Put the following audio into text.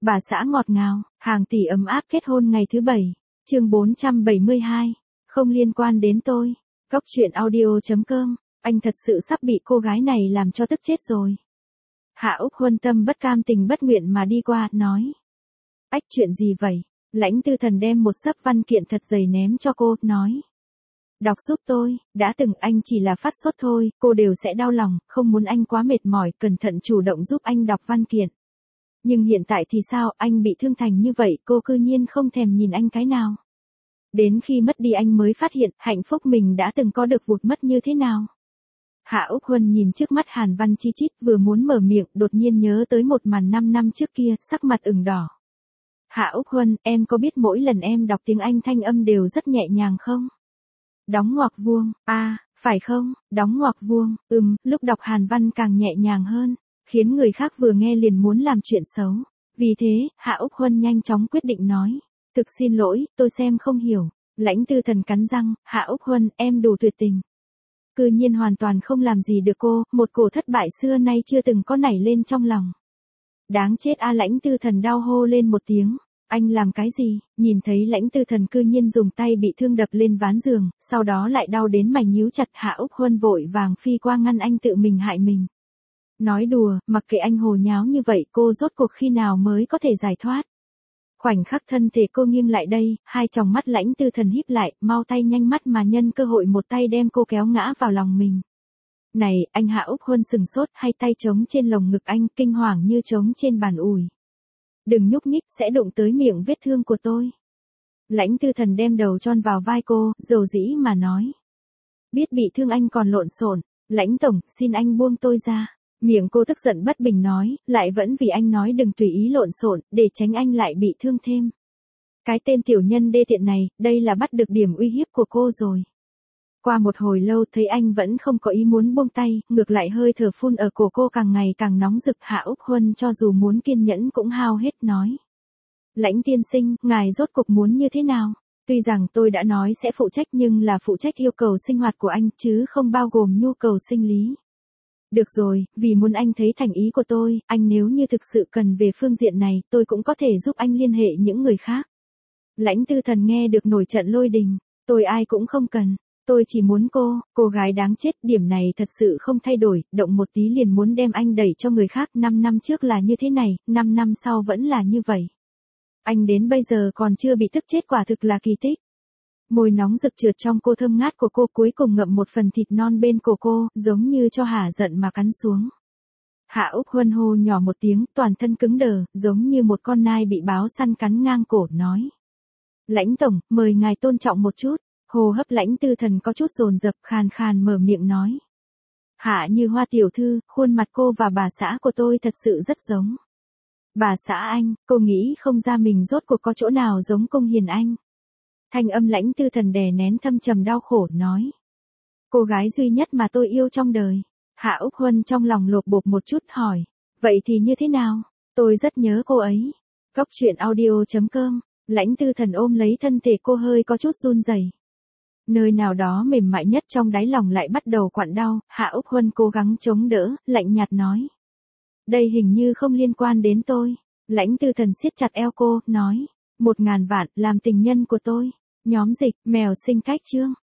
Bà xã ngọt ngào, hàng tỷ ấm áp kết hôn ngày thứ 7. Chương 472. Không liên quan đến tôi. Cóc truyện audio.com. Anh thật sự sắp bị cô gái này làm cho tức chết rồi. Hạ Úc Huân tâm bất cam tình bất nguyện mà đi qua, nói. Ách, chuyện gì vậy? Lãnh Tư Thần đem một xấp văn kiện thật dày ném cho cô, nói. Đọc giúp tôi, đã từng anh chỉ là phát sốt thôi, cô đều sẽ đau lòng, không muốn anh quá mệt mỏi, cẩn thận chủ động giúp anh đọc văn kiện. Nhưng hiện tại thì sao, anh bị thương thành như vậy, cô cư nhiên không thèm nhìn anh cái nào. Đến khi mất đi anh mới phát hiện, hạnh phúc mình đã từng có được vụt mất như thế nào. Hạ Úc Huân nhìn trước mắt Hàn Văn Chi Chít, vừa muốn mở miệng, đột nhiên nhớ tới một màn 5 năm trước kia, sắc mặt ửng đỏ. Hạ Úc Huân, em có biết mỗi lần em đọc tiếng Anh thanh âm đều rất nhẹ nhàng không? Đóng ngoặc vuông, phải không, đóng ngoặc vuông, lúc đọc Hàn Văn càng nhẹ nhàng hơn, khiến người khác vừa nghe liền muốn làm chuyện xấu. Vì thế, Hạ Úc Huân nhanh chóng quyết định nói. Thực xin lỗi, tôi xem không hiểu. Lãnh Tư Thần cắn răng, Hạ Úc Huân, em đủ tuyệt tình. Cư nhiên hoàn toàn không làm gì được cô, một cổ thất bại xưa nay chưa từng có nảy lên trong lòng. Đáng chết a, Lãnh Tư Thần đau hô lên một tiếng. Anh làm cái gì? Nhìn thấy Lãnh Tư Thần cư nhiên dùng tay bị thương đập lên ván giường, sau đó lại đau đến mày nhíu chặt, Hạ Úc Huân vội vàng phi qua ngăn anh tự mình hại mình. Nói đùa, mặc kệ anh hồ nháo như vậy, cô rốt cuộc khi nào mới có thể giải thoát. Khoảnh khắc thân thể cô nghiêng lại đây, hai tròng mắt Lãnh Tư Thần híp lại, mau tay nhanh mắt mà nhân cơ hội một tay đem cô kéo ngã vào lòng mình. Này, anh, Hạ Úc Huân sừng sốt, hai tay trống trên lồng ngực anh, kinh hoàng như trống trên bàn ủi. Đừng nhúc nhích, sẽ đụng tới miệng vết thương của tôi. Lãnh Tư Thần đem đầu chôn vào vai cô, dầu dĩ mà nói. Biết bị thương anh còn lộn xộn, Lãnh tổng, xin anh buông tôi ra. Miệng cô tức giận bất bình nói, lại vẫn vì anh nói đừng tùy ý lộn xộn, để tránh anh lại bị thương thêm. Cái tên tiểu nhân đê tiện này, đây là bắt được điểm uy hiếp của cô rồi. Qua một hồi lâu thấy anh vẫn không có ý muốn buông tay, ngược lại hơi thở phun ở cổ cô càng ngày càng nóng rực, Hạ Úc Huân cho dù muốn kiên nhẫn cũng hao hết nói. Lãnh tiên sinh, ngài rốt cục muốn như thế nào? Tuy rằng tôi đã nói sẽ phụ trách nhưng là phụ trách yêu cầu sinh hoạt của anh chứ không bao gồm nhu cầu sinh lý. Được rồi, vì muốn anh thấy thành ý của tôi, anh nếu như thực sự cần về phương diện này, tôi cũng có thể giúp anh liên hệ những người khác. Lãnh Tư Thần nghe được nổi trận lôi đình, tôi ai cũng không cần, tôi chỉ muốn cô gái đáng chết, điểm này thật sự không thay đổi, động một tí liền muốn đem anh đẩy cho người khác, 5 năm trước là như thế này, 5 năm sau vẫn là như vậy. Anh đến bây giờ còn chưa bị tức chết, quả thực là kỳ tích. Môi nóng rực trượt trong cô thơm ngát của cô, cuối cùng ngậm một phần thịt non bên cổ cô, giống như cho hả giận mà cắn xuống. Hạ Úc Huân hô nhỏ một tiếng, toàn thân cứng đờ, giống như một con nai bị báo săn cắn ngang cổ, nói. Lãnh tổng, mời ngài tôn trọng một chút. Hô hấp Lãnh Tư Thần có chút dồn dập, khàn khàn mở miệng nói. Hạ Như Hoa tiểu thư, khuôn mặt cô và bà xã của tôi thật sự rất giống. Bà xã anh, cô nghĩ không ra mình rốt cuộc có chỗ nào giống Cung Hiền Anh. Thanh âm Lãnh Tư Thần đè nén thâm trầm đau khổ, nói. Cô gái duy nhất mà tôi yêu trong đời. Hạ Úc Huân trong lòng lột bột một chút, hỏi. Vậy thì như thế nào? Tôi rất nhớ cô ấy. Cóc truyện audio.com. Lãnh Tư Thần ôm lấy thân thể cô, hơi có chút run rẩy. Nơi nào đó mềm mại nhất trong đáy lòng lại bắt đầu quặn đau, Hạ Úc Huân cố gắng chống đỡ, lạnh nhạt nói. Đây hình như không liên quan đến tôi. Lãnh Tư Thần siết chặt eo cô, nói. 1000 vạn, làm tình nhân của tôi. Nhóm dịch, mèo sinh cách chương.